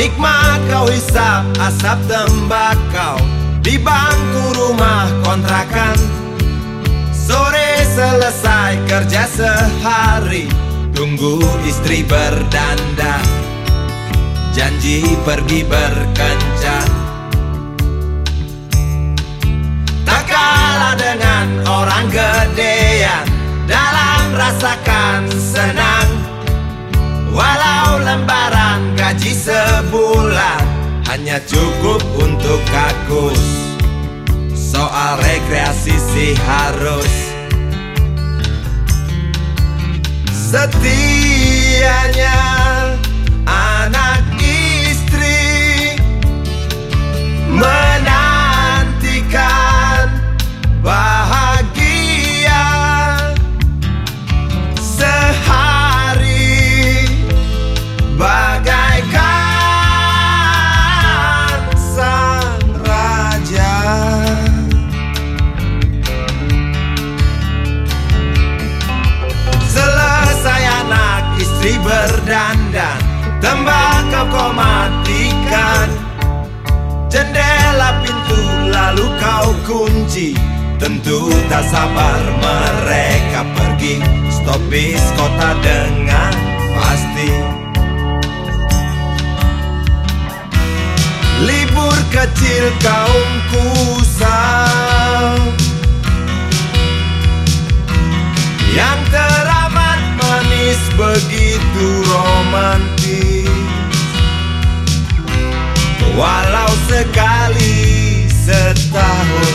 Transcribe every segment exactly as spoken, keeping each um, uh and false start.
Nikmat kau hisap asap tembakau di bangku rumah kontrakan. Sore selesai kerja sehari, tunggu istri berdandan, janji pergi berkencan. Tak kalah dengan orang gedean dalam rasakan senang. Walau lembaran gaji sebulan hanya cukup untuk kakus, soal rekreasi sih harus. Setianya anak istri menantikan bahagia sehari bagaikan sang raja. Selesai anak istri berdandan, tembakau kau matikan, jendela pintu lalu kau kunci. Tentu tak sabar mereka pergi, stopis kota dengan pasti. Libur kecil kaum kusam yang teramat manis, begitu romantis. Walau sekali setahun,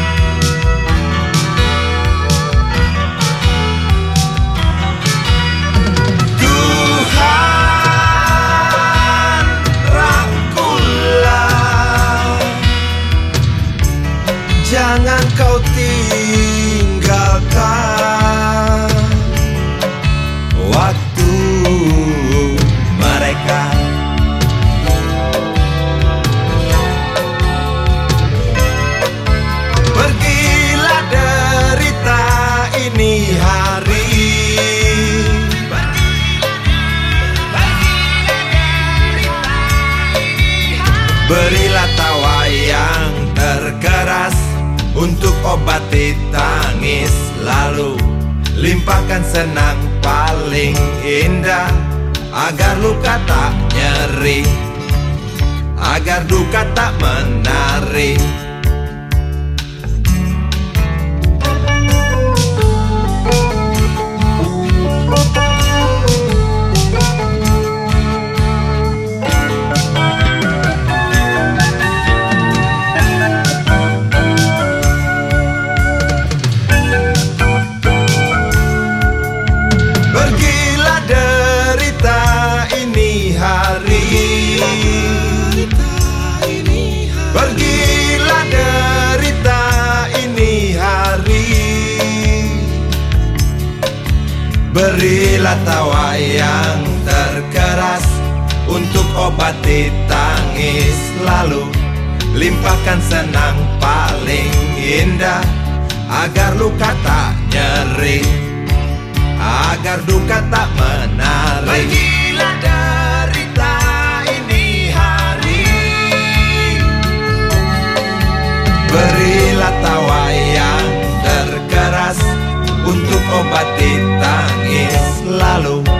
Tuhan rangkullah, jangan kau tinggalkan waktu mereka. Pergilah derita ini hari, berilah tawa yang terkeras untuk obati tangis, lalu limpahkan senang paling indah, agar luka tak nyeri, agar duka tak menari. Pergilah derita ini hari, pergilah derita ini hari, berilah tawa yang terkeras untuk obati tangis, lalu limpahkan senang paling indah, agar luka tak nyeri, agar duka tak menari. Pergilah derita ini hari, berilah tawa yang terkeras untuk obati tangis, lalu